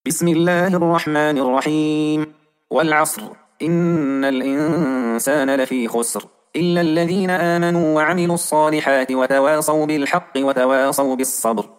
بسم الله الرحمن الرحيم. والعصر إن الإنسان لفي خسر إلا الذين آمنوا وعملوا الصالحات وتواصوا بالحق وتواصوا بالصبر.